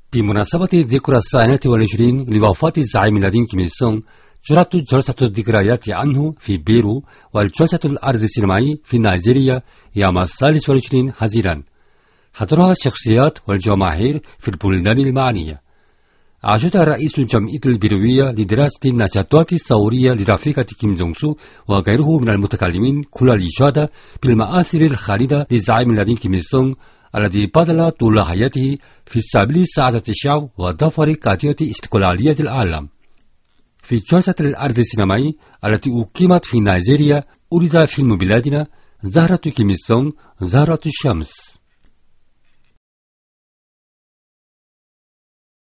بمناسبة ذكرى 22 لوفاة الزعيم الذين كيم إل سونغ، جرت جلسة الذكريات عنه في بيرو، والجلسة العرض السينمائي في نيجيريا يوم 23 حزيران. حضرها الشخصيات والجماهير في البلدان المعنية. أشاد رئيس الجمعية البيروية لدراسة النشاطات الثورية لرفيقة كيم جونغ سو وغيره من المتكلمين كل الإشادة بالمآثر الخالدة للزعيم الذين كيم إل سونغ الذي بذل طول حياته في سبيل سعادة الشعب وظفر قضية استقلالية العالم. في جلسة العرض السينمائي التي أقيمت في نيجيريا، أُرِد فيلم بلادنا زهرة كيم إل سونغ زهرة الشمس.